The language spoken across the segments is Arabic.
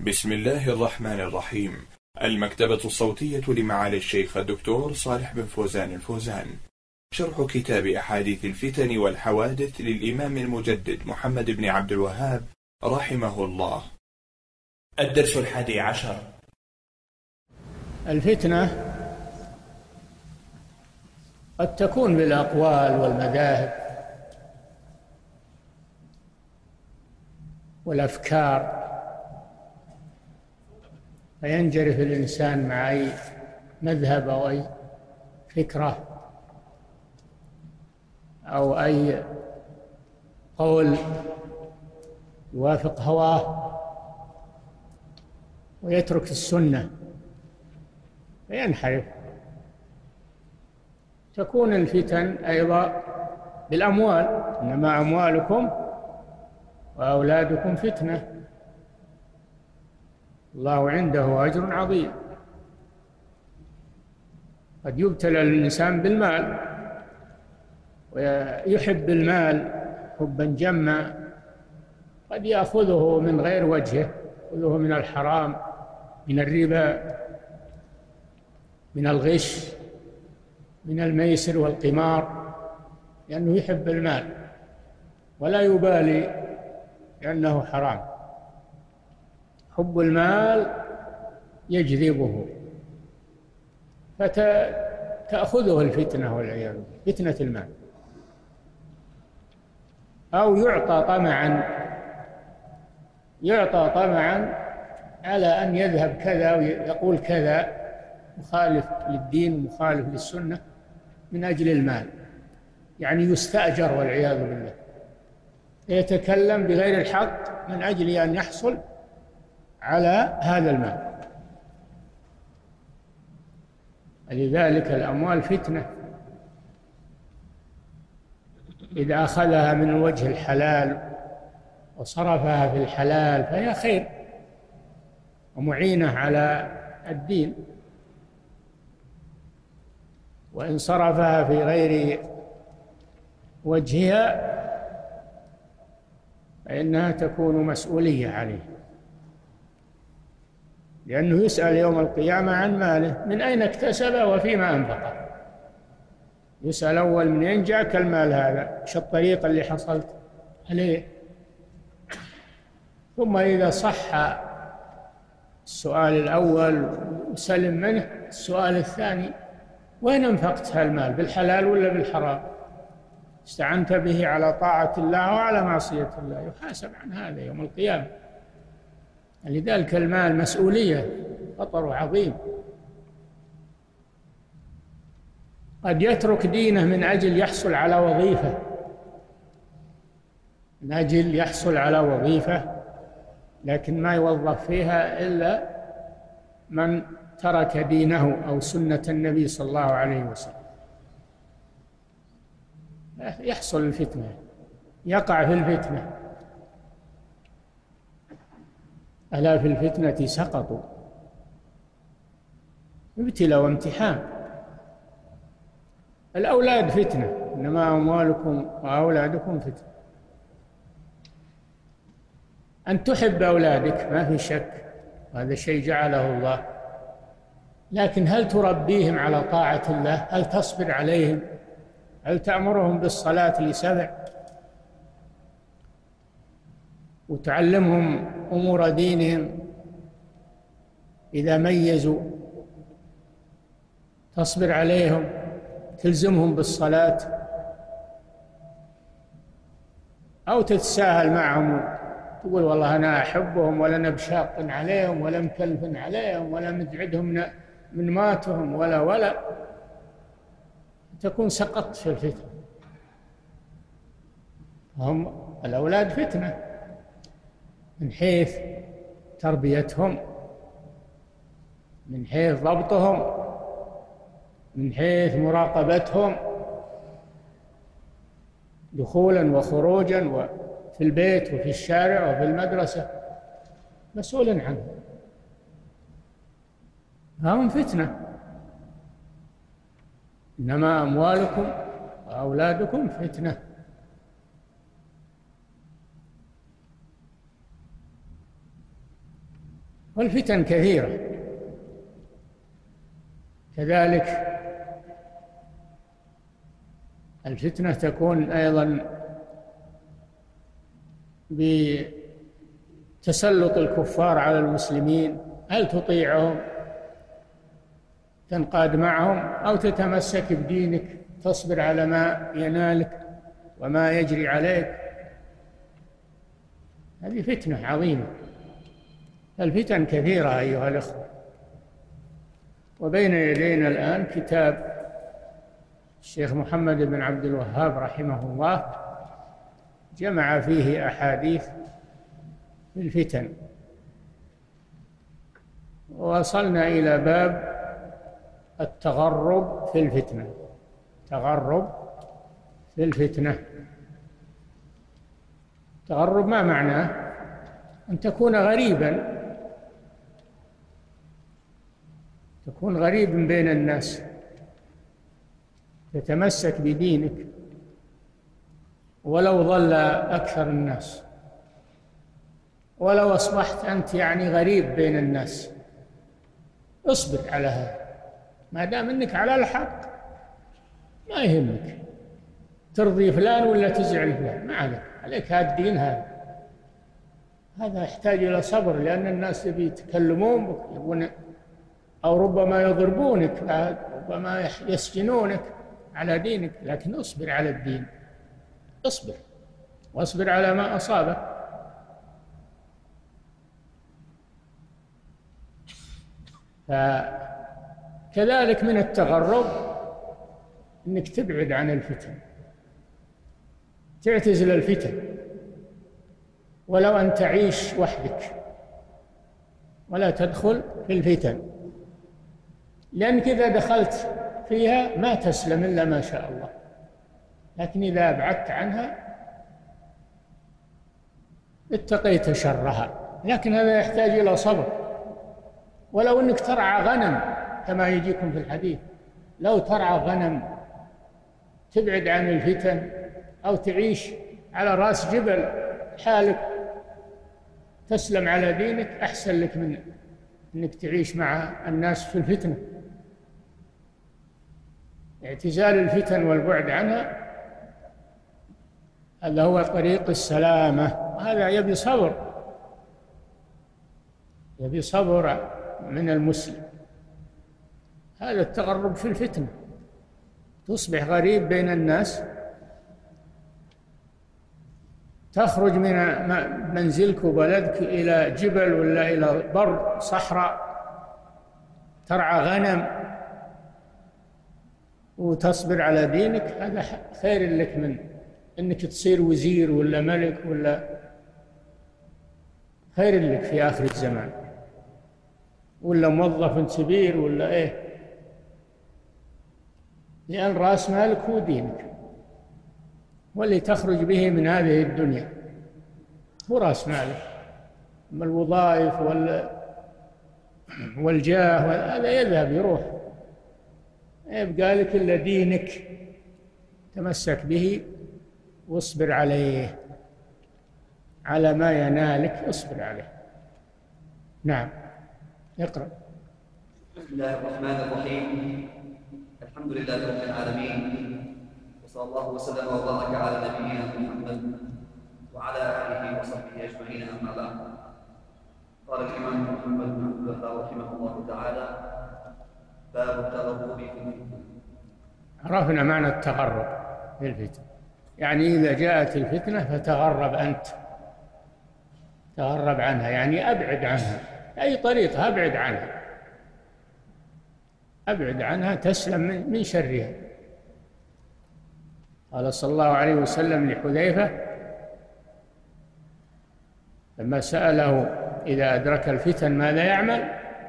بسم الله الرحمن الرحيم. المكتبة الصوتية لمعالي الشيخ الدكتور صالح بن فوزان الفوزان. شرح كتاب أحاديث الفتن والحوادث للإمام المجدد محمد بن عبد الوهاب رحمه الله. الدرس 11. الفتنة قد تكون بالأقوال والمذاهب والأفكار، فينجرف الإنسان مع أي مذهب أو أي فكرة أو أي قول يوافق هواه ويترك السنة فينحرف. تكون الفتن أيضا بالأموال، إنما أموالكم وأولادكم فتنة الله عنده أجر عظيم. قد يبتلى الإنسان بالمال ويحب المال حبا جما، قد يأخذه من غير وجهه، يأخذه من الحرام، من الربا، من الغش، من الميسر والقمار، لأنه يحب المال ولا يبالي لأنه حرام. حب المال يجذبه فتأخذه الفتنة والعياذ بالله، فتنة المال. أو يعطى طمعا على أن يذهب كذا ويقول كذا مخالف للدين ومخالف للسنة من أجل المال، يعني يستأجر والعياذ بالله، يتكلم بغير الحق من أجل أن يحصل على هذا المال. لذلك الأموال فتنة، إذا أخذها من الوجه الحلال وصرفها في الحلال فهي خير ومعينة على الدين، وإن صرفها في غير وجهها فإنها تكون مسؤولية عليه، لأنه يسأل يوم القيامة عن ماله، من أين اكتسب وفيما أنفقه. يسأل أول من أين جاءك المال هذا، إيش الطريقة اللي حصلت عليه. ثم إذا صح السؤال الأول وسلم منه، السؤال الثاني وين أنفقت هالمال، بالحلال ولا بالحرام؟ استعنت به على طاعة الله وعلى معصية الله، يحاسب عن هذا يوم القيامة. لذلك المال مسؤولية، خطر عظيم. قد يترك دينه من أجل يحصل على وظيفة، من أجل يحصل على وظيفة، لكن ما يوظف فيها إلا من ترك دينه أو سنة النبي صلى الله عليه وسلم. يحصل الفتنة، يقع في الفتنة. ألا في الفتنة سقطوا، ابتلاء وامتحان. الأولاد فتنة، إنما أموالكم وأولادكم فتنة. أن تحب أولادك ما في شك، هذا شيء جعله الله، لكن هل تربيهم على طاعة الله؟ هل تصبر عليهم؟ هل تأمرهم بالصلاة ل7 وتعلمهم أمور دينهم؟ إذا ميزوا تصبر عليهم، تلزمهم بالصلاة، أو تتساهل معهم تقول والله أنا أحبهم ولا أنا بشاق عليهم ولا مكلف عليهم ولا متعدهم من ماتهم ولا تكون سقطت في الفتنة. هم الأولاد فتنة من حيث تربيتهم، من حيث ضبطهم، من حيث مراقبتهم دخولا وخروجا، وفي البيت وفي الشارع وفي المدرسة مسؤول عنهم. هم فتنة، إنما أموالكم وأولادكم فتنة. والفتن كثيرة كذلك. الفتنة تكون أيضا بتسلط الكفار على المسلمين، هل تطيعهم تنقاد معهم أو تتمسك بدينك تصبر على ما ينالك وما يجري عليك؟ هذه فتنة عظيمة. الفتن كثيرة أيها الأخوة. وبين يدينا الآن كتاب الشيخ محمد بن عبد الوهاب رحمه الله جمع فيه أحاديث في الفتن، ووصلنا إلى باب التغرب في الفتنة. تغرب في الفتنة. تغرب ما معناه؟ أن تكون غريبا، تكون غريب بين الناس، تتمسك بدينك ولو ظل أكثر الناس، ولو أصبحت أنت يعني غريب بين الناس، اصبر على هذا ما دام أنك على الحق، ما يهمك ترضي فلان ولا تزعل فلان، ما عليك هذا الدين. هذا يحتاج إلى صبر، لأن الناس يتكلمون بك أو ربما يضربونك، ربما يسجنونك على دينك، لكن اصبر على الدين، اصبر واصبر على ما أصابك. فكذلك من التغرب أنك تبعد عن الفتن، تعتزل الفتن، ولو أن تعيش وحدك ولا تدخل في الفتن، لأنك إذا دخلت فيها ما تسلم إلا ما شاء الله، لكن إذا أبعدت عنها اتقيت شرها. لكن هذا يحتاج إلى صبر. ولو أنك ترعى غنم كما يجيكم في الحديث، لو ترعى غنم تبعد عن الفتن، أو تعيش على رأس جبل حالك تسلم على دينك، أحسن لك من أنك تعيش مع الناس في الفتنة. اعتزال الفتن والبعد عنها هذا هو طريق السلامة، وهذا يبي صبر، يبي صبر من المسلم. هذا التغرب في الفتنة، تصبح غريب بين الناس، تخرج من منزلك وبلدك إلى جبل ولا إلى بر صحراء ترعى غنم وتصبر على دينك، هذا خير لك من أنك تصير وزير ولا ملك، ولا خير لك في آخر الزمان، ولا موظف كبير ولا إيه، لأن رأس مالك هو دينك، واللي تخرج به من هذه الدنيا هو رأس مالك. أما الوظائف والجاه هذا يذهب يروح، يبقى لك إلا دينك تمسك به واصبر عليه، على ما ينالك اصبر عليه. نعم، اقرأ. بسم الله الرحمن الرحيم. الحمد لله رب العالمين، وصلى الله وسلم وبارك على نبينا محمد وعلى آله وصحبه أجمعين، أما بعد. قال الإمام محمد بن عبد الوهاب رحمه الله تعالى: باب التغرب في الفتن. عرفنا معنى التغرب في الفتن، يعني إذا جاءت الفتنة فتغرب أنت، تغرب عنها، يعني أبعد عنها، أي طريقة أبعد عنها، أبعد عنها تسلم من شرها. قال صلى الله عليه وسلم لحذيفة لما سأله إذا أدرك الفتن ماذا يعمل؟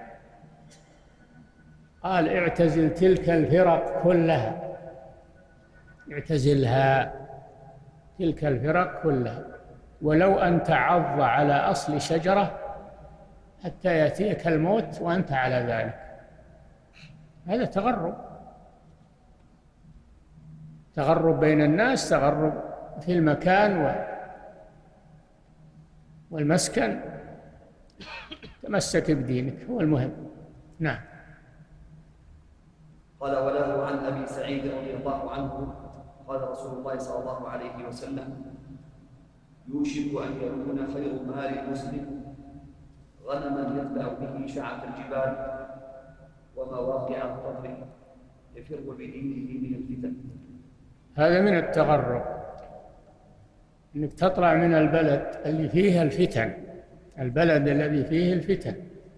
قال: اعتزل تلك الفرق كلها، اعتزلها، تلك الفرق كلها، ولو أن تعض على أصل شجرة حتى يأتيك الموت وأنت على ذلك. هذا تغرب، تغرب بين الناس، تغرب في المكان والمسكن، تمسك بدينك هو المهم. نعم. قال وله عن أبي سعيد رضي الله عنه قال رسول الله صلى الله عليه وسلم يوشك أن يكون خير مال المسلم غنما يتبع به شعف الجبال ومواقع القبر يفر بدينه من الفتن. هذا من التغرب، انك تطلع من البلد اللي فيه الفتن، البلد الذي فيه الفتن،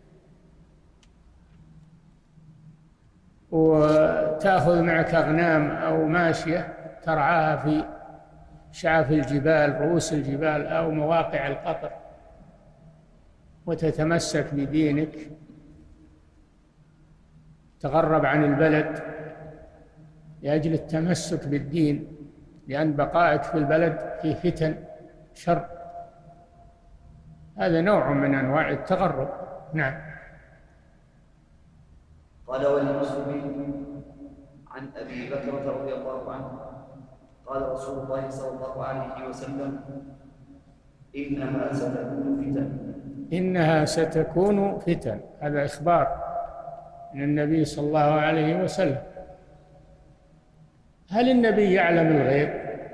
وتأخذ معك أغنام أو ماشية ترعاها في شعف الجبال، رؤوس الجبال أو مواقع القطر، وتتمسك بدينك، تغرب عن البلد لأجل التمسك بالدين، لأن بقائك في البلد فيه فتن شر. هذا نوع من أنواع التغرب. نعم. قال ولمسلم عن أبي بكرة رضي الله عنه قال رسول الله صلى الله عليه وسلم إنها ستكون فتن. إنها ستكون فتن، هذا إخبار من النبي صلى الله عليه وسلم. هل النبي يعلم الغيب؟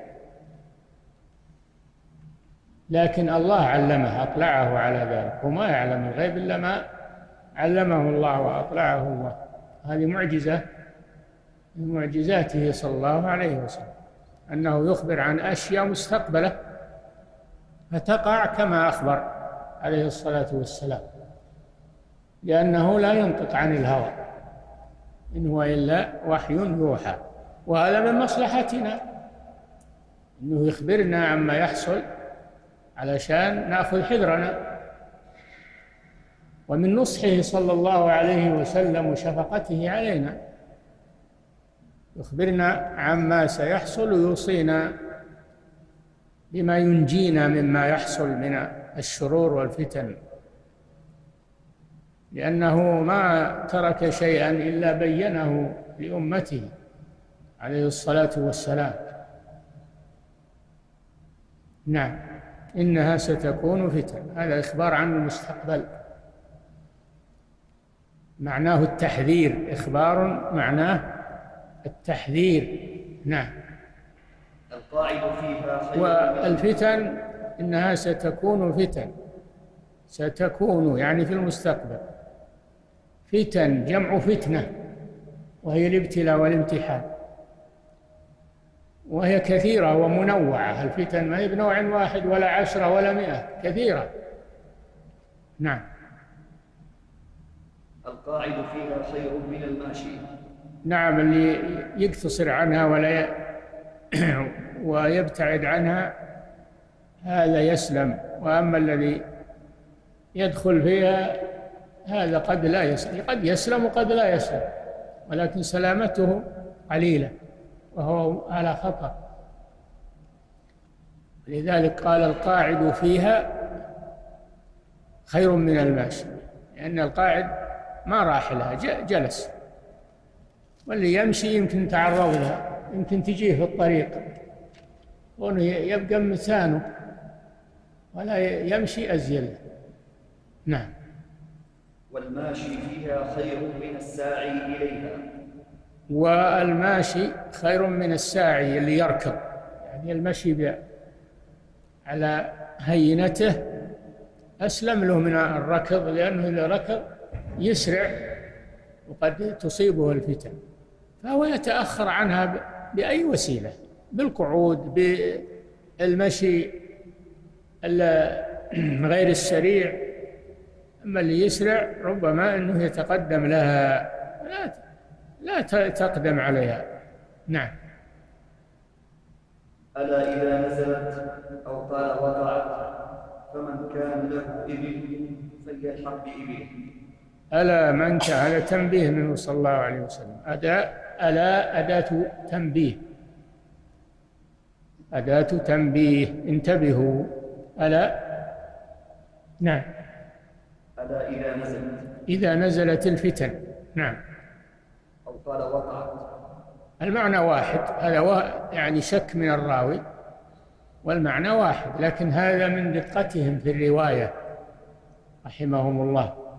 لكن الله علمه، أطلعه على ذلك، وما يعلم الغيب إلا ما علمه الله وأطلعه الله. هذه معجزة من معجزاته صلى الله عليه وسلم، أنه يخبر عن أشياء مستقبلة فتقع كما أخبر عليه الصلاة والسلام، لأنه لا ينطق عن الهوى، إن هو إلا وحي يوحى. وهذا من مصلحتنا، إنه يخبرنا عما يحصل علشان نأخذ حذرنا. ومن نصحه صلى الله عليه وسلم وشفقته علينا يخبرنا عما سيحصل ويوصينا بما ينجينا مما يحصل من الشرور والفتن، لأنه ما ترك شيئا إلا بينه لأمته عليه الصلاة والسلام. نعم. إنها ستكون فتن، هذا إخبار عن المستقبل، معناه التحذير، إخبار معناه التحذير. نعم. القاعد فيها خير. والفتن إنها ستكون فتن، ستكون يعني في المستقبل. فتن جمع فتنة، وهي الابتلاء والامتحان، وهي كثيرة ومنوعة. الفتن ما هي بنوع واحد ولا 10 ولا 100، كثيرة. نعم. القاعد فيها خير من الماشي. نعم. اللي يقتصر عنها ولا ويبتعد عنها هذا يسلم، وأما الذي يدخل فيها هذا قد لا يسلم، قد يسلم وقد لا يسلم، ولكن سلامته قليلة وهو على خطر. لذلك قال القاعد فيها خير من الماشي، لأن القاعد ما راح لها، جلس، واللي يمشي يمكن تعرض لها، يمكن تجيه في الطريق وأنه يبقى مكانه ولا يمشي أزيل. نعم. والماشي فيها خير من الساعي إليها. والماشي خير من الساعي، اللي يركض، يعني المشي على هينته أسلم له من الركض، لأنه إذا ركض يسرع وقد تصيبه الفتن، فهو يتأخر عنها بأي وسيلة، بالقعود، بالمشي غير السريع. أما اللي يسرع ربما أنه يتقدم لها، لا تقدم عليها. نعم. ألا إذا نزلت أو قال وقعت فمن كان له إبل فليلحق بإبله. ألا من كان، هذا تنبيه منه صلى الله عليه وسلم. ألا أداة تنبيه، أداة تنبيه، انتبهوا. ألا. نعم. ألا إذا نزلت، إذا نزلت الفتن. نعم. أو قال وقعت. المعنى واحد، هذا يعني شك من الراوي، والمعنى واحد، لكن هذا من دقتهم في الرواية رحمهم الله.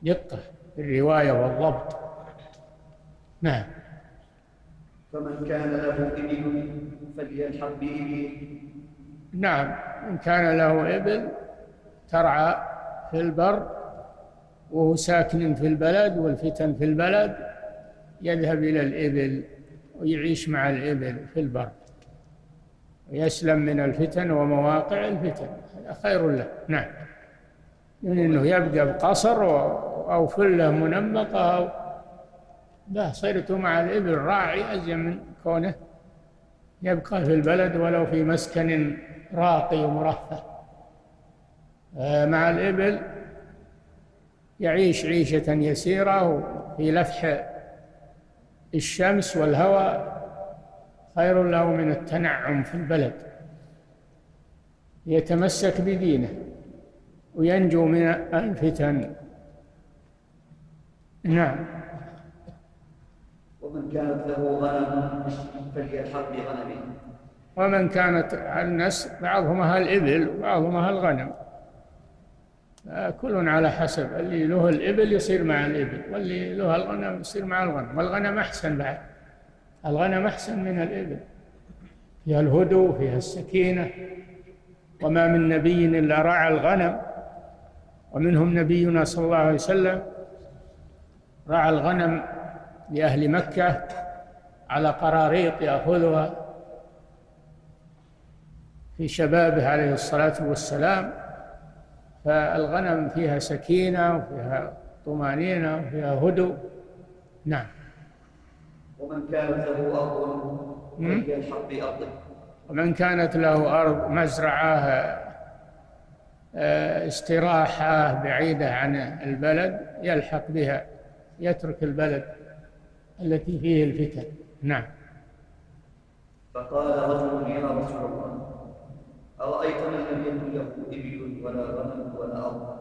دقة في الرواية والضبط. نعم. فمن كان له إبل فليلحق بإبله. نعم، إن كان له إبل ترعى في البر وهو ساكن في البلد والفتن في البلد، يذهب إلى الإبل ويعيش مع الإبل في البر ويسلم من الفتن ومواقع الفتن، هذا خير له. نعم، من أنه يبقى بقصر أو فلة منمقة أو لا، صرت مع الإبل راعي أزين من كونه يبقى في البلد ولو في مسكن راقي ومرفه. مع الإبل يعيش عيشة يسيرة في لفح الشمس والهواء، خير له من التنعم في البلد، يتمسك بدينه وينجو من الفتن. نعم. ومن كانت له غنم فليلحق بغنمه. ومن كانت الناس بعضهم أهل الإبل وبعضهم أهل الغنم، كل على حسب، اللي له الإبل يصير مع الإبل واللي له الغنم يصير مع الغنم، والغنم أحسن بعد، الغنم أحسن من الإبل، فيها الهدوء فيها السكينة. وما من نبي إلا رعى الغنم، ومنهم نبينا صلى الله عليه وسلم رعى الغنم لأهل مكة على قراريط يأخذها في شبابه عليه الصلاة والسلام، فالغنم فيها سكينة وفيها طمأنينة وفيها هدوء. نعم. ومن كانت له أرض فليلحق بأرضه. ومن كانت له أرض مزرعة استراحة بعيدة عن البلد يلحق بها، يترك البلد التي فيه الفتن. نعم. فقال رجل يا رسول الله أرأيت من لم يكن له إبل ولا غنم ولا أرض؟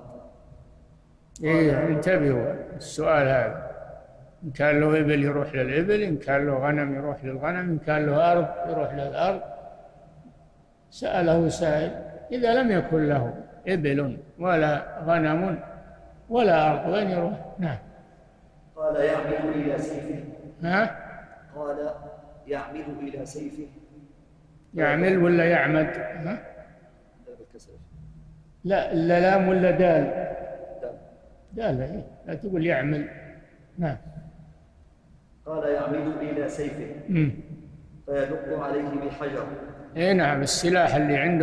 انتبهوا السؤال هذا، إن كان له إبل يروح للإبل، إن كان له غنم يروح للغنم، إن كان له أرض يروح للأرض. سأله سائل إذا لم يكن له إبل ولا غنم ولا أرض وين يروح؟ نعم. قال يعمد إلى سيفه. قال يعمد إلى سيفه. يعمل ولا يعمد؟ لا اللام ولا دال؟ دال. لا تقول يعمل. نعم. قال يعمد إلى سيفه فيدق عليه بالحجر. نعم، السلاح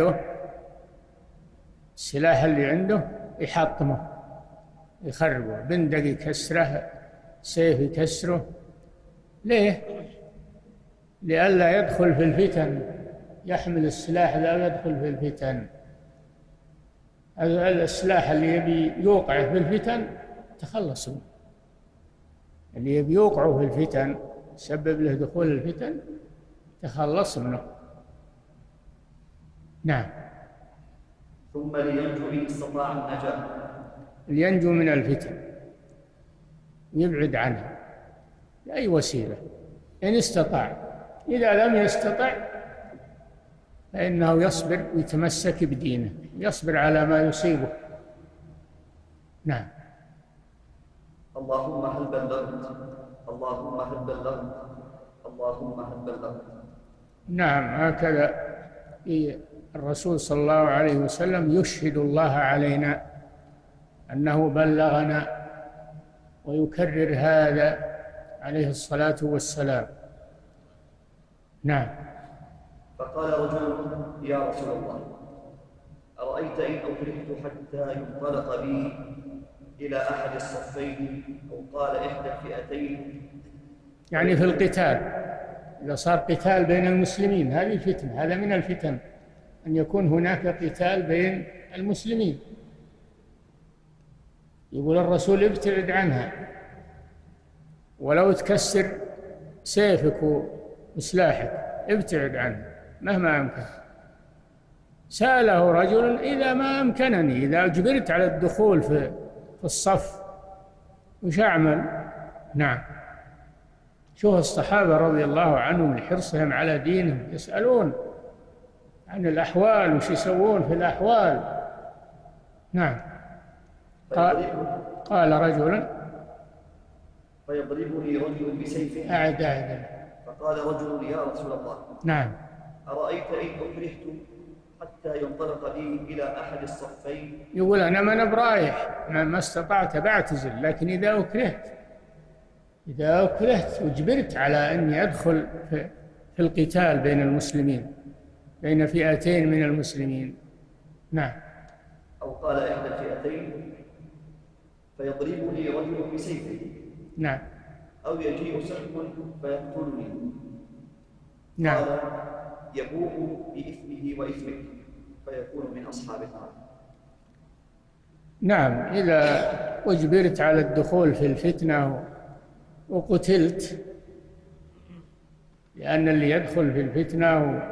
اللي عنده يحطمه يخربه، بندق يكسره، سيف يكسره. ليه؟ لئلا يدخل في الفتن، يحمل السلاح لا يدخل في الفتن. السلاح اللي يبي يوقع في الفتن تخلص منه، اللي يبي يوقعه في الفتن يسبب له دخول الفتن تخلص منه. نعم. ثم لينجو إن استطاع النجاة. لينجو من الفتن يبعد عنها بأي وسيلة إن استطاع. إذا لم يستطع فإنه يصبر ويتمسك بدينه، يصبر على ما يصيبه. نعم. اللهم هل بلغت، اللهم هل بلغت، اللهم هل بلغت. نعم، هكذا الرسول صلى الله عليه وسلم يشهد الله علينا أنه بلغنا، ويكرر هذا عليه الصلاة والسلام. نعم. فقال رجل يا رسول الله أرأيت إن أكرهت حتى ينطلق بي إلى أحد الصفين أو قال إحدى الفئتين، يعني في القتال، إذا صار قتال بين المسلمين هذه فتنة، هذا من الفتن أن يكون هناك قتال بين المسلمين. يقول الرسول ابتعد عنها، ولو تكسر سيفك وسلاحك ابتعد عنه مهما أمكن. سأله رجل إذا ما أمكنني، إذا أجبرت على الدخول في الصف وش أعمل؟ نعم. شوف الصحابة رضي الله عنهم لحرصهم على دينهم، يسألون عن الأحوال وش يسوون في الأحوال. نعم. قال رجل فيضربني رجل بسيفه. أعد. فقال رجل يا رسول الله نعم. أرأيت إن أكرهت حتى ينطلق بي إلى أحد الصفين؟ يقول أنا ما برايح، ما استطعت بعتزل، لكن إذا أكرهت وجبرت على أني أدخل في القتال بين المسلمين، بين فئتين من المسلمين. نعم. أو قال إحدى الفئتين فيضربني رجل بسيفه. نعم. أو يجيء سهم فيقتلني. نعم. قال يبوء بإثمه وإثمك فيكون من أصحاب النار. نعم، إذا أجبرت على الدخول في الفتنة وقتلت، لأن اللي يدخل في الفتنة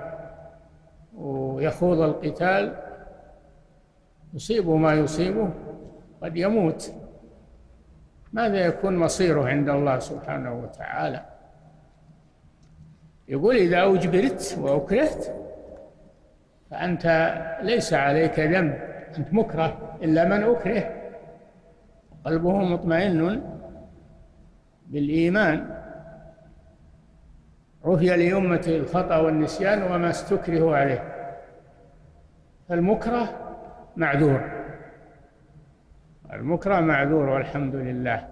ويخوض القتال يصيبه ما يصيبه، قد يموت، ماذا يكون مصيره عند الله سبحانه وتعالى؟ يقول إذا أجبرت وأكرهت فأنت ليس عليك ذنب، أنت مكره، إلا من أكره قلبه مطمئن بالإيمان. عفي لأمة الخطأ والنسيان وما استكرهوا عليه، فالمكره معذور، المكره معذور والحمد لله.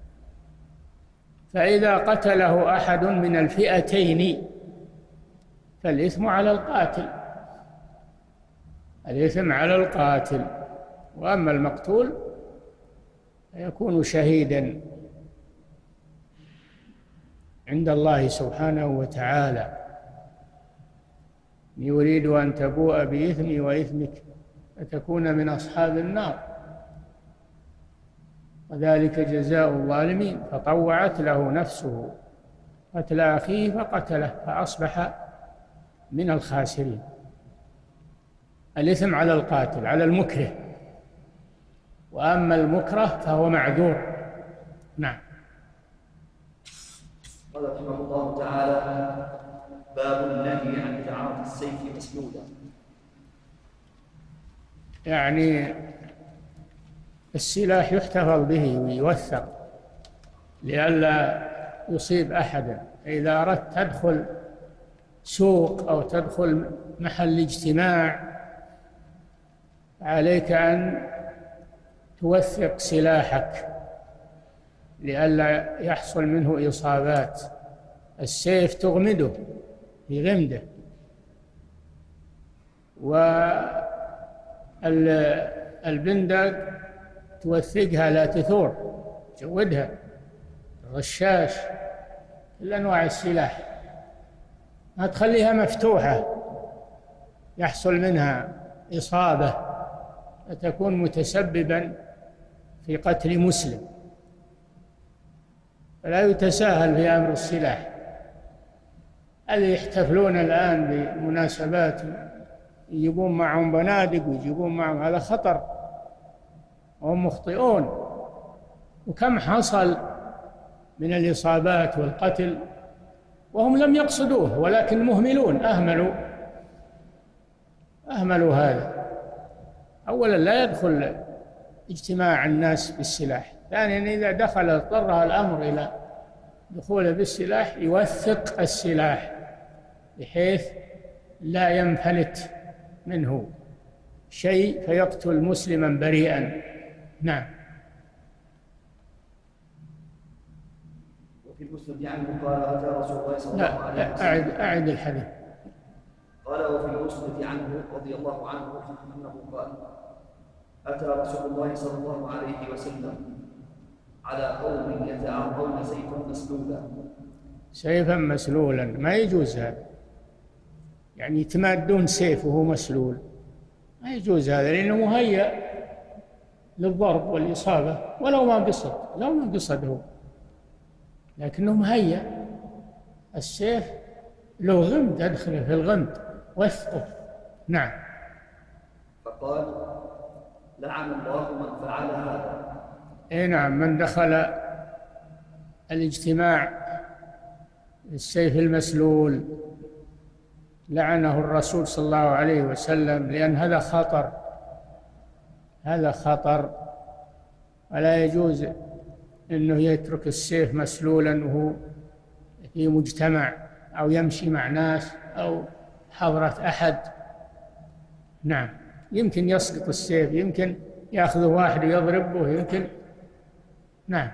فإذا قتله أحد من الفئتين فالإثم على القاتل، الإثم على القاتل، وأما المقتول فيكون شهيدا عند الله سبحانه وتعالى. يريد أن تبوء بإثمي وإثمك فتكون من أصحاب النار، وذلك جزاء الظالمين. فطوعت له نفسه قتل أخيه فقتله فأصبح من الخاسرين. الإثم على القاتل، على المكره، وأما المكره فهو معذور. نعم. قال رحمه الله تعالى: باب النهي عن تعاطي السيف مسلولا. يعني السلاح يحتفظ به ويوثق لئلا يصيب أحدا. إذا أردت تدخل سوق أو تدخل محل اجتماع عليك أن توثق سلاحك لئلا يحصل منه إصابات. السيف تغمده في غمده، والبندق توثقها لا تثور، تجودها، الرشاش، كل أنواع السلاح ما تخليها مفتوحة يحصل منها إصابة فتكون متسببا في قتل مسلم. فلا يتساهل في أمر السلاح. اللي يحتفلون الآن بمناسبات يجيبون معهم بنادق ويجيبون معهم، هذا خطر وهم مخطئون. وكم حصل من الإصابات والقتل وهم لم يقصدوه، ولكن مهملون، أهملوا هذا. أولا لا يدخل اجتماع الناس بالسلاح، ثانيا إذا دخل اضطر الأمر إلى دخوله بالسلاح يوثق السلاح بحيث لا ينفلت منه شيء فيقتل مسلما بريئا. نعم. وفي المسند عنه قال: أتى رسول الله صلى الله عليه وسلم. أعد الحديث. قال: وفي المسند عنه رضي الله عنه أنه قال: أتى رسول الله صلى الله عليه وسلم على قوم يتعاطون سيفا مسلولا. ما يجوز هذا، يعني يتمادون سيف وهو مسلول، ما يجوز هذا، لأنه مهيأ للضرب والإصابة ولو ما قصد هو، لكنه مهيأ. السيف له غمد، أدخله في الغمد وثقه. نعم. فقال: لعن الله من فعل هذا. اي نعم، من دخل الاجتماع بالسيف المسلول لعنه الرسول صلى الله عليه وسلم، لأن هذا خطر ولا يجوز أنه يترك السيف مسلولا وهو في مجتمع أو يمشي مع ناس أو حضرة أحد. نعم، يمكن يسقط السيف، يمكن يأخذه واحد ويضربه، يمكن. نعم.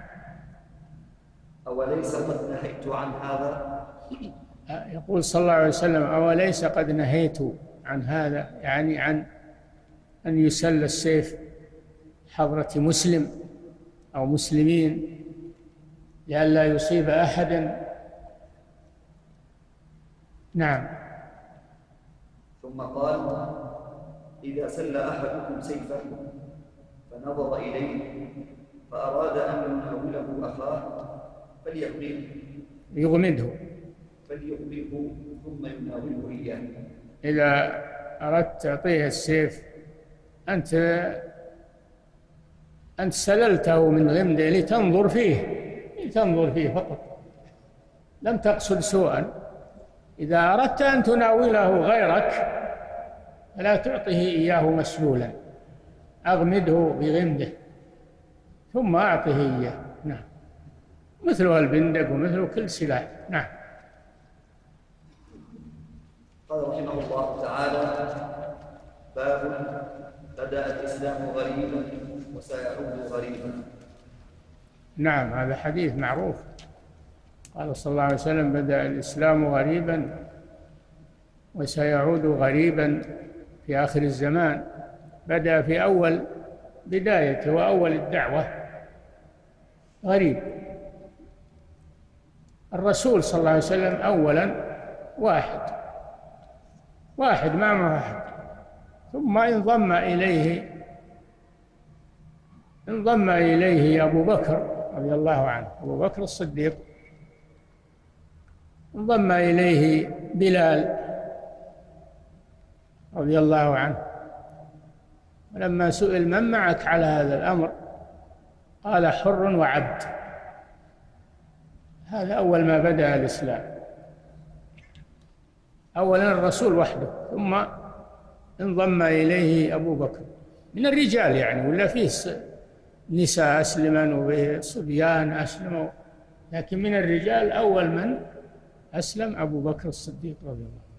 أوليس قد نهيت عن هذا؟ يقول صلى الله عليه وسلم: أوليس قد نهيت عن هذا، يعني عن أن يسل السيف حضرة مسلم أو مسلمين لئلا يصيب أحدا. نعم. ثم قال: إذا سل أحدكم سيفه فنظر إليه فأراد أن يناوله أخاه يغمده ثم يناوله إياه. إذا أردت تعطيه السيف، أنت سللته من غمده لتنظر فيه فقط، لم تقصد سوءا. إذا أردت أن تناوله غيرك فلا تعطه إياه مسلولا، أغمده بغمده ثم أعطه إياه. نعم، مثل البندق ومثل كل سلاح. نعم. قال رحمه الله تعالى: باب بدأ الإسلام غريبا وسيعود غريبا. نعم، هذا حديث معروف. قال صلى الله عليه وسلم: بدأ الإسلام غريبا وسيعود غريبا في آخر الزمان. بدأ في أول بدايته وأول الدعوة غريب. الرسول صلى الله عليه وسلم أولا واحد ما أحد، ثم انضم إليه أبو بكر رضي الله عنه، أبو بكر الصديق، انضم إليه بلال رضي الله عنه. ولما سئل: من معك على هذا الأمر؟ قال: حر وعبد. هذا أول ما بدأ الإسلام. أولا الرسول وحده، ثم انضم إليه أبو بكر من الرجال يعني، ولا فيه نساء أسلمن وفيه صبيان أسلموا، لكن من الرجال أول من أسلم أبو بكر الصديق رضي الله عنه.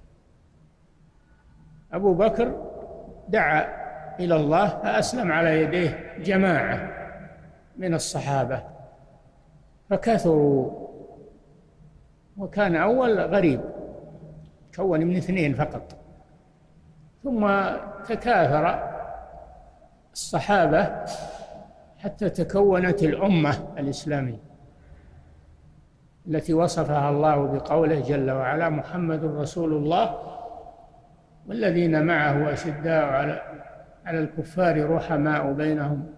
أبو بكر دعا إلى الله فأسلم على يديه جماعة من الصحابة فكثروا، وكان أول غريب كون من 2 فقط، ثم تكاثر الصحابة حتى تكونت الأمة الإسلامية التي وصفها الله بقوله جل وعلا: محمد رسول الله والذين معه أشداء على الكفار رحماء بينهم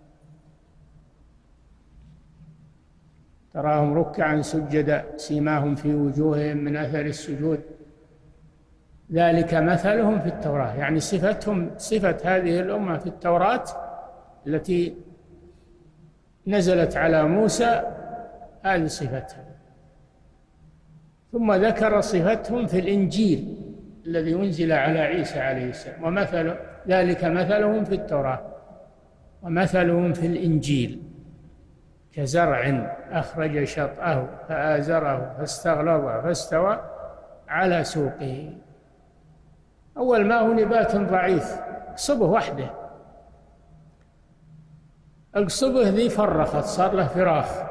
تراهم ركعا سجدا سيماهم في وجوههم من أثر السجود ذلك مثلهم في التوراة. يعني صفة هذه الأمة في التوراة التي نزلت على موسى، هذه صفتها. ثم ذكر صفتهم في الإنجيل الذي أنزل على عيسى عليه السلام: ومثل ذلك مثلهم في التوراة ومثلهم في الإنجيل كزرع أخرج شطأه فآزره فاستغلظ فاستوى على سوقه. أول ما هو نبات ضعيف، اقصبه وحده، اقصبه ذي فرخت صار له فراخ.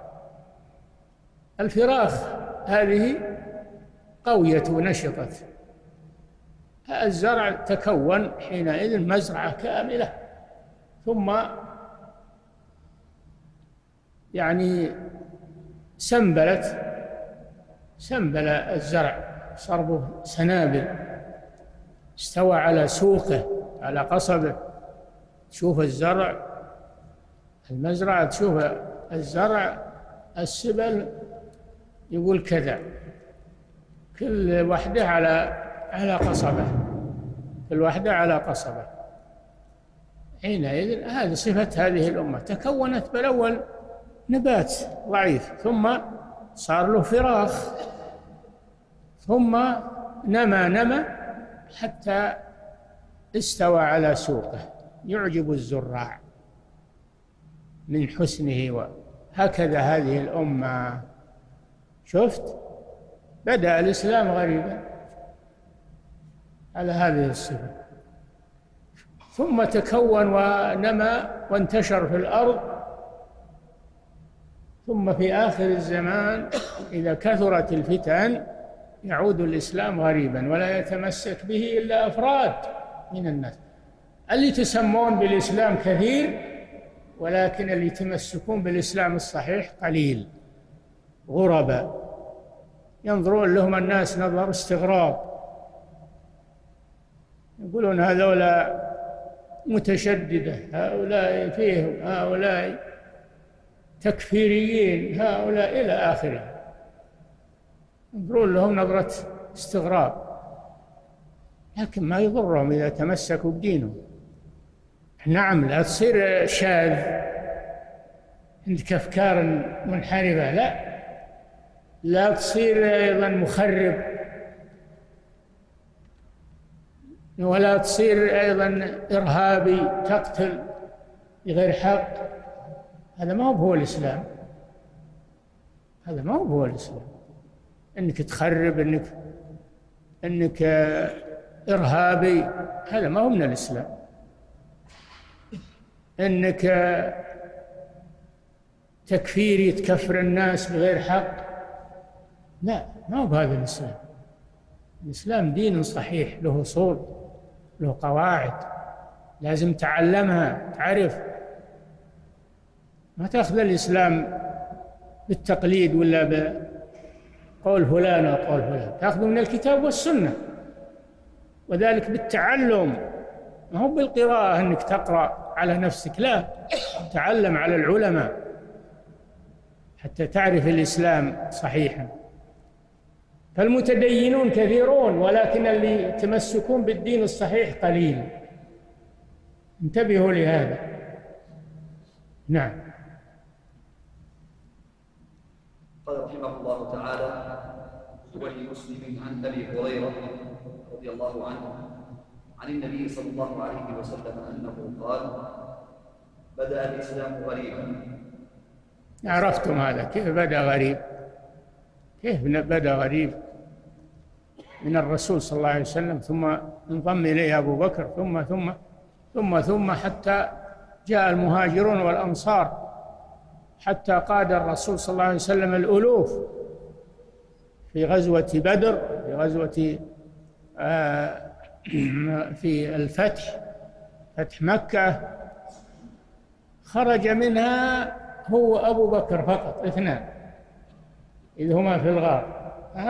الفراخ هذه قويت ونشطت، الزرع تكون حينئذ مزرعة كاملة، ثم يعني سنبل الزرع، صار به سنابل، استوى على سوقه على قصبه. تشوف الزرع المزرعة، تشوف الزرع السبل يقول كذا، كل وحده على قصبه، كل وحده على قصبه. حينئذ هذه صفة هذه الأمة، تكونت بالأول نبات ضعيف، ثم صار له فراخ، ثم نمى حتى استوى على سوقه يعجب الزراع. من حسنه. هكذا هذه الأمة، شفت، بدأ الإسلام غريبا على هذه الصفة، ثم تكون ونمى وانتشر في الأرض، ثم في آخر الزمان إذا كثرت الفتن يعود الإسلام غريبا ولا يتمسك به إلا أفراد من الناس. اللي تسمون بالإسلام كثير، ولكن اللي يتمسكون بالإسلام الصحيح قليل، غرباء ينظرون لهم الناس نظر استغراب، يقولون هذولا متشددة، هؤلاء فيهم، هؤلاء تكفيريين، هؤلاء إلى آخره، ينظرون لهم نظرة استغراب، لكن ما يضرهم إذا تمسكوا بدينهم. نعم، لا تصير شاذ عندك أفكار منحرفة، لا تصير أيضا مخرب، ولا تصير أيضا إرهابي تقتل بغير حق. هذا ما هو الإسلام، هذا ما هو الإسلام. إنك تخرب، إنك إرهابي، هذا ما هو من الإسلام. إنك تكفيري تكفر الناس بغير حق، لا، ما هو هذا الإسلام. الإسلام دين صحيح، له أصول، له قواعد، لازم تعلمها، تعرف. ما تأخذ الإسلام بالتقليد ولا بقول فلان وقول فلان، تأخذ من الكتاب والسنة، وذلك بالتعلم، ما هو بالقراءة أنك تقرأ على نفسك، لا، تعلم على العلماء حتى تعرف الإسلام صحيحا. فالمتدينون كثيرون، ولكن اللي يتمسكون بالدين الصحيح قليل، انتبهوا لهذا. نعم. قال رحمه الله تعالى: ولمسلم عن أبي هريرة رضي الله عنه عن النبي صلى الله عليه وسلم أنه قال: بدأ الإسلام غريبا. عرفتم هذا كيف بدأ غريب؟ كيف بدأ غريب؟ من الرسول صلى الله عليه وسلم، ثم انضم إليه أبو بكر، ثم حتى جاء المهاجرون والأنصار، حتى قاد الرسول صلى الله عليه وسلم الألوف في غزوة بدر، في غزوة في الفتح، فتح مكة، خرج منها هو أبو بكر فقط، اثنان إذ هما في الغار.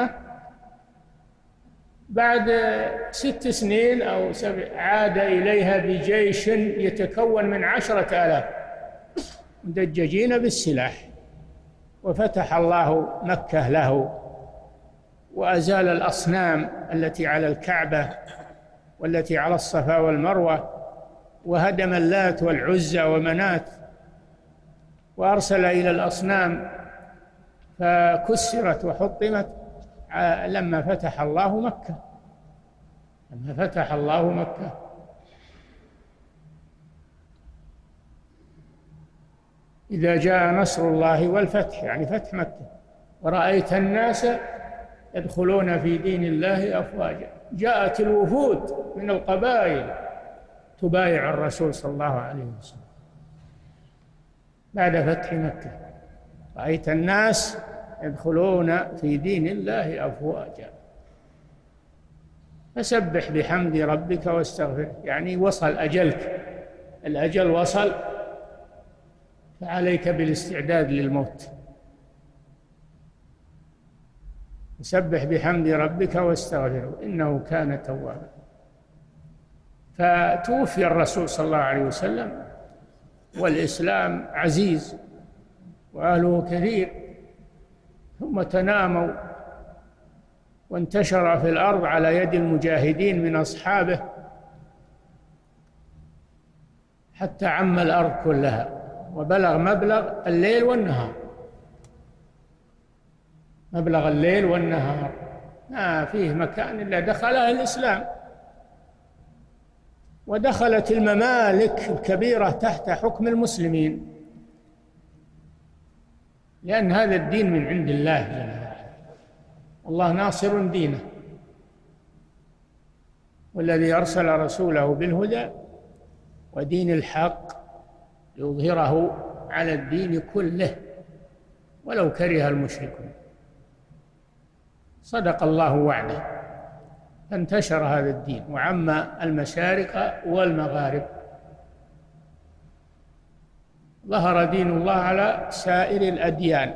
بعد 6 سنين أو 7 عاد إليها بجيش يتكون من 10,000 مدججين بالسلاح، وفتح الله مكة له، وأزال الأصنام التي على الكعبة والتي على الصفا والمروة، وهدم اللات والعزى ومنات، وأرسل إلى الأصنام فكسرت وحطمت لما فتح الله مكة. إذا جاء نصر الله والفتح، يعني فتح مكة، ورأيت الناس يدخلون في دين الله أفواجا، جاءت الوفود من القبائل تبايع الرسول صلى الله عليه وسلم بعد فتح مكة، رأيت الناس يدخلون في دين الله أفواجا. فسبح بحمد ربك واستغفره، يعني وصل أجلك، الأجل وصل، فعليك بالاستعداد للموت. سبح بحمد ربك واستغفره إنه كان توابا. فتوفي الرسول صلى الله عليه وسلم والإسلام عزيز وأهله كثير، ثم تناموا وانتشر في الأرض على يد المجاهدين من أصحابه حتى عم الأرض كلها، وبلغ مبلغ الليل والنهار، مبلغ الليل والنهار، ما فيه مكان إلا دخله الإسلام. ودخلت الممالك الكبيرة تحت حكم المسلمين، لأن هذا الدين من عند الله جل وعلا، والله ناصر دينه، والذي أرسل رسوله بالهدى ودين الحق ليظهره على الدين كله ولو كره المشركون. صدق الله وعده، فانتشر هذا الدين وعم المشارق والمغارب، ظهر دين الله على سائر الأديان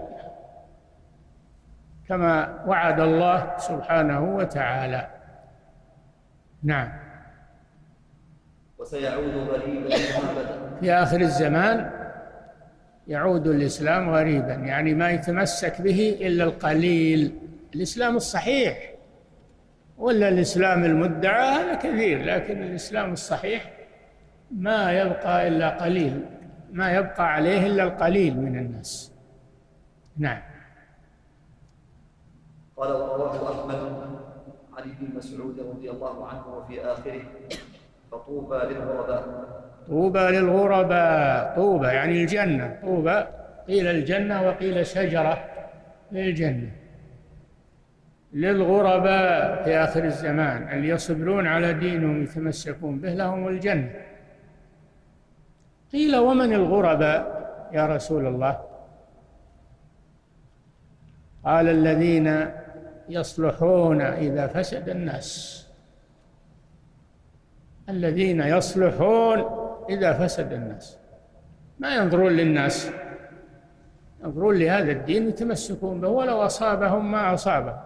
كما وعد الله سبحانه وتعالى. نعم. وسيعود غريبا كما بدأ. في آخر الزمان يعود الإسلام غريبا، يعني ما يتمسك به إلا القليل. الإسلام الصحيح ولا الإسلام المدعى هذا كثير، لكن الإسلام الصحيح ما يبقى إلا قليل، ما يبقى عليه إلا القليل من الناس. نعم. قال ورواه أحمد عن ابن مسعود رضي الله عنه وفي آخره: فطوبى للغرباء. طوبى للغرباء، طوبى يعني الجنة، طوبى قيل الجنة وقيل شجرة للجنة. للغرباء في آخر الزمان اللي يصبرون على دينهم يتمسكون به لهم الجنة. قيل ومن الغرباء يا رسول الله؟ قال الذين يصلحون إذا فسد الناس، الذين يصلحون إذا فسد الناس، ما ينظرون للناس، ينظرون لهذا الدين يتمسكون به ولو أصابهم ما أصابهم.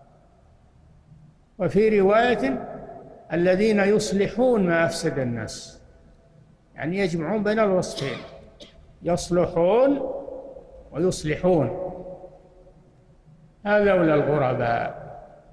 وفي رواية الذين يصلحون ما أفسد الناس، يعني يجمعون بين الوصفين، يصلحون ويصلحون. هذول الغرباء.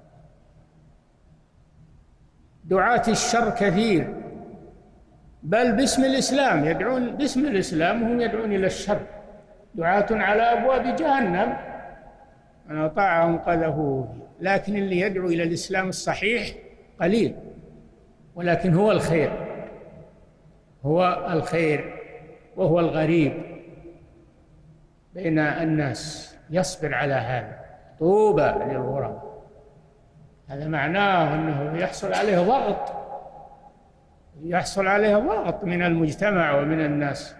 دعاة الشر كثير، بل باسم الإسلام يدعون، باسم الإسلام هم يدعون إلى الشر. دعاة على أبواب جهنم من أطاعهم قذفوه، لكن اللي يدعو إلى الإسلام الصحيح قليل، ولكن هو الخير، هو الخير وهو الغريب بين الناس، يصبر على هذا. طوبى للغرباء، هذا معناه أنه يحصل عليه ضغط، يحصل عليه ضغط من المجتمع ومن الناس،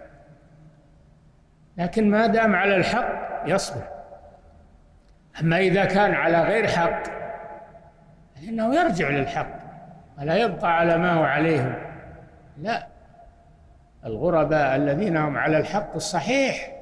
لكن ما دام على الحق يصبر. أما إذا كان على غير حق فإنه يرجع للحق ولا يبقى على ما هو عليه. لا، الغرباء الذين هم على الحق الصحيح،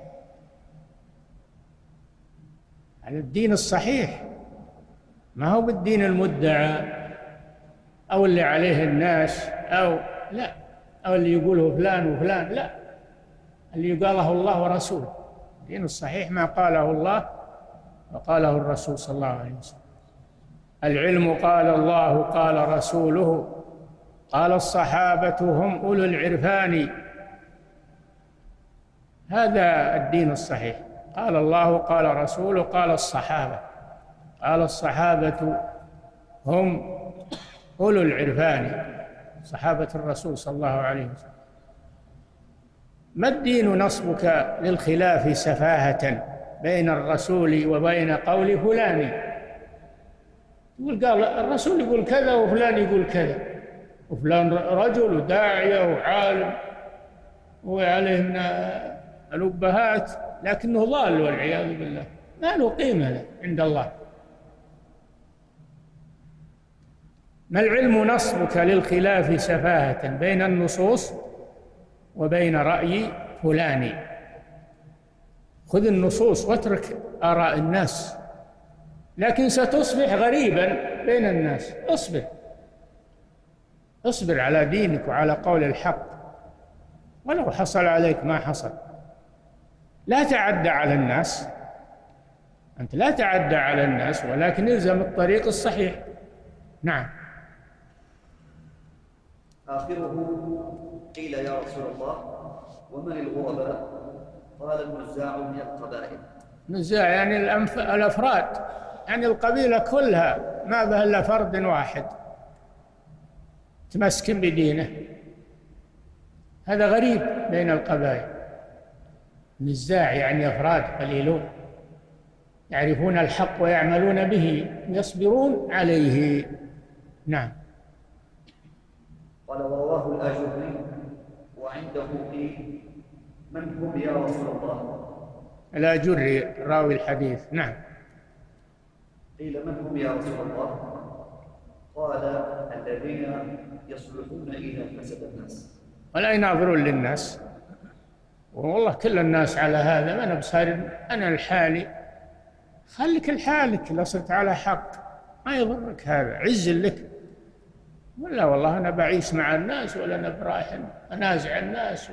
على الدين الصحيح، ما هو بالدين المدعى أو اللي عليه الناس، أو لا، أو اللي يقوله فلان وفلان، لا، اللي قاله الله ورسوله. الدين الصحيح ما قاله الله وقاله الرسول صلى الله عليه وسلم. العلم قال الله قال رسوله قال الصحابة هم أولو العرفان. هذا الدين الصحيح، قال الله قال رسوله قال الصحابة، قال الصحابة هم أولو العرفان، صحابة الرسول صلى الله عليه وسلم. ما الدين نصبك للخلاف سفاهة بين الرسول وبين قول فلان؟ يقول قال الرسول يقول كذا وفلان يقول كذا، وفلان رجل وداعية وعالم وعليه من الأبهات، لكنه ضال والعياذ بالله، ما له قيمة عند الله. ما العلم نصبك للخلاف سفاهة بين النصوص وبين رأي فلان؟ خذ النصوص واترك آراء الناس، لكن ستصبح غريبا بين الناس. اصبر على دينك وعلى قول الحق ولو حصل عليك ما حصل. لا تعدى على الناس، أنت لا تعدى على الناس، ولكن الزم الطريق الصحيح. نعم. آخره قيل يا رسول الله ومن الغرباء؟ قال النزاع من القبائل. نزاع يعني الأفراد، يعني القبيلة كلها ما بها إلا فرد واحد تمسكن بدينه، هذا غريب بين القبائل. نزاع يعني أفراد قليلون، يعرفون الحق ويعملون به يصبرون عليه. نعم. قال ورواه الآجري وعنده قيل من هم يا رسول الله؟ الآجري راوي الحديث. نعم. قيل من هم يا رسول الله؟ قال الذين يصلحون إذا فسد الناس. ولا يناظرون للناس، والله كل الناس على هذا، ما أنا بصير أنا لحالي. خليك لحالك، لو صرت على حق ما يضرك هذا، عز لك. ولا والله أنا بعيش مع الناس ولا أنا برايح أنازع الناس.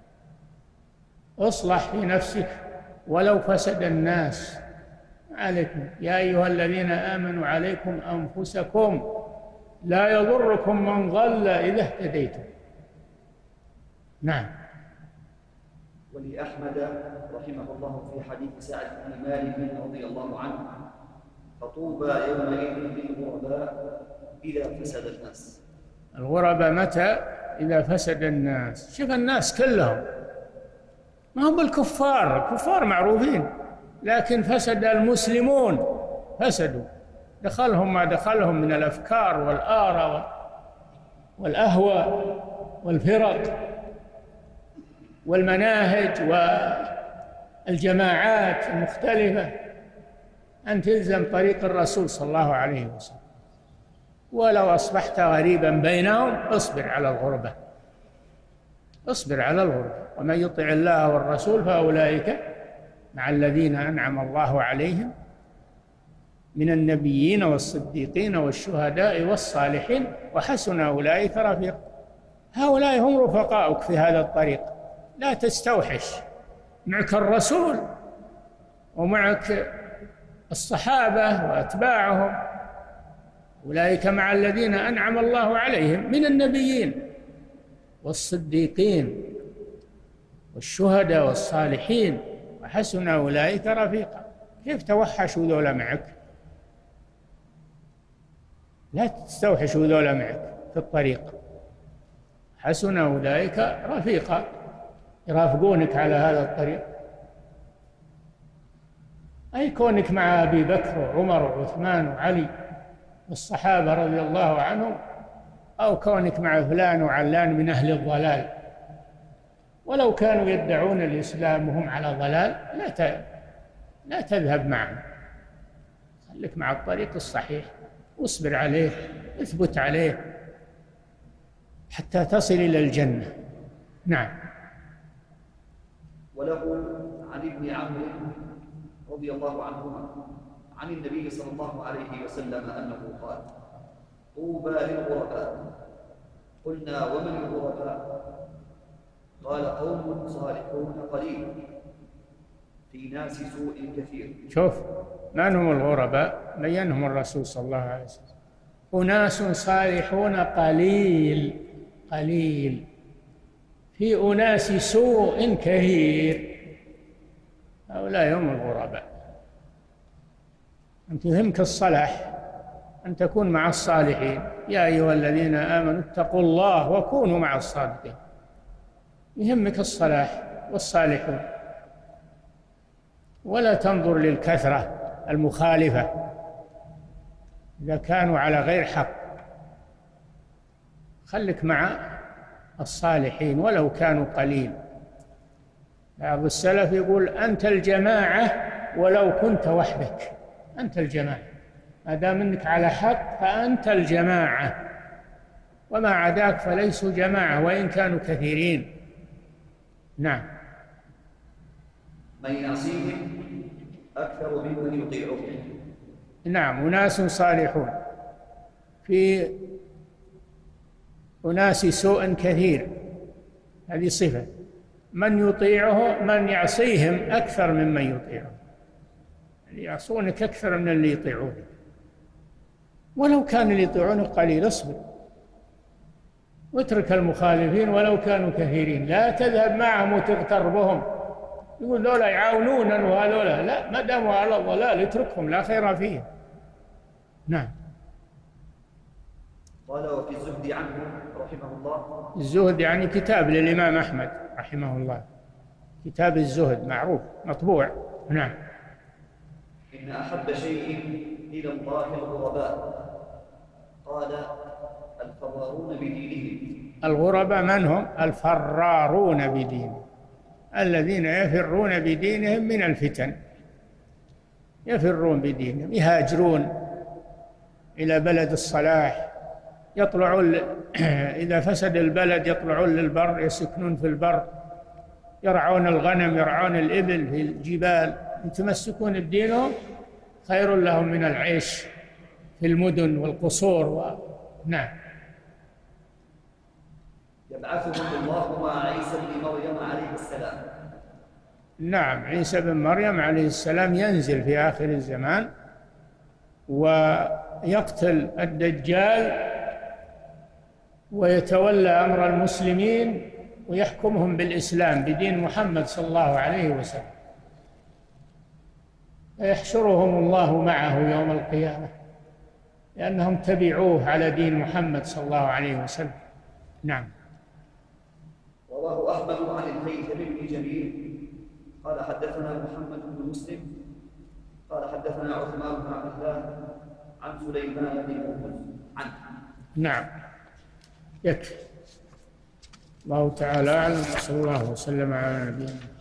اصلح في نفسك ولو فسد الناس. عليكم يا أيها الذين آمنوا عليكم أنفسكم لا يضركم من ضل إذا اهتديتم. نعم. ولأحمد رحمه الله في حديث سعد بن مالك رضي الله عنه فطوبى يومئذ للغرباء إذا فسد الناس. الغرباء متى؟ إذا فسد الناس. شوف الناس كلهم ما هم بالكفار، الكفار معروفين، لكن فسد المسلمون، فسدوا، دخلهم ما دخلهم من الأفكار والآراء والأهواء والفرق والمناهج والجماعات المختلفة. أن تلزم طريق الرسول صلى الله عليه وسلم، ولو أصبحت غريبا بينهم اصبر على الغربة، اصبر على الغربة. ومن يطع الله والرسول فأولئك مع الذين أنعم الله عليهم من النبيين والصديقين والشهداء والصالحين وحسن أولئك رفيقا. هؤلاء هم رفقاؤك في هذا الطريق. لا تستوحش، معك الرسول ومعك الصحابة وأتباعهم، أولئك مع الذين أنعم الله عليهم من النبيين والصديقين والشهداء والصالحين وحسن أولئك رفيقا. كيف توحشوا ذولا معك؟ لا تستوحشوا ذولا معك في الطريق. حسن أولئك رفيقا، يرافقونك على هذا الطريق. أي كونك مع أبي بكر وعمر وعثمان وعلي والصحابة رضي الله عنهم، أو كونك مع فلان وعلان من أهل الضلال، ولو كانوا يدعون الإسلام وهم على ضلال لا تذهب معهم. خليك مع الطريق الصحيح واصبر عليه، اثبت عليه حتى تصل إلى الجنة. نعم. وله عن ابن عمرو رضي الله عنهما عن النبي صلى الله عليه وسلم أنه قال طوبى للغرباء. قلنا ومن الغرباء؟ قال قوم صالحون قليل في ناس سوء كثير. شوف من هم الغرباء؟ بينهم الرسول صلى الله عليه وسلم. أناس صالحون قليل، قليل في أناس سوء كثير. هؤلاء هم الغرباء. أن تهمك الصلاح، أن تكون مع الصالحين. يا أيها الذين آمنوا اتقوا الله وكونوا مع الصادقين. يهمك الصلاح والصالحون، ولا تنظر للكثرة المخالفة إذا كانوا على غير حق. خلك مع الصالحين ولو كانوا قليل. بعض السلف يقول أنت الجماعة ولو كنت وحدك. أنت الجماعة ما دام أنك على حق فأنت الجماعة، وما عداك فليسوا جماعة وإن كانوا كثيرين. نعم. من يعصيهم أكثر ممن يطيعهم. نعم. أناس صالحون في أناس سوء كثير، هذه صفة. من يطيعه، من يعصيهم أكثر ممن يطيعه، يعني يعصونك أكثر من اللي يطيعونك. ولو كان اللي يطيعونك قليل اصبر واترك المخالفين ولو كانوا كثيرين. لا تذهب معهم وتغتر بهم، يقول ذولا يعاونونا وهذولا لا، ما داموا على الضلال اتركهم، لا خير فيهم. نعم. قال وفي الزهد عنه رحمه الله. الزهد يعني كتاب للإمام أحمد رحمه الله، كتاب الزهد معروف مطبوع. نعم. إن أحب شيء إلى الله الغرباء، قال الفرارون بدينهم. الغرباء من هم؟ الفرارون بدينهم، الذين يفرون بدينهم من الفتن، يفرون بدينهم، يهاجرون إلى بلد الصلاح، يطلعون إذا فسد البلد يطلعون للبر، يسكنون في البر، يرعون الغنم، يرعون الإبل في الجبال، يتمسكون بدينهم خير لهم من العيش في المدن والقصور نعم. يبعثهم الله مع عيسى بن مريم عليه السلام. نعم، عيسى بن مريم عليه السلام ينزل في آخر الزمان ويقتل الدجال ويتولى أمر المسلمين ويحكمهم بالإسلام بدين محمد صلى الله عليه وسلم، يحشرهم الله معه يوم القيامة لأنهم تبعوه على دين محمد صلى الله عليه وسلم. نعم. رواه أحمد عن الهيثم بن جميل قال حدثنا محمد بن مسلم قال حدثنا عثمان بن عبد الله عن سليمان بن يونس عنه. نعم، يكفي. الله تعالى أعلم، صلى الله وسلم على نبينا.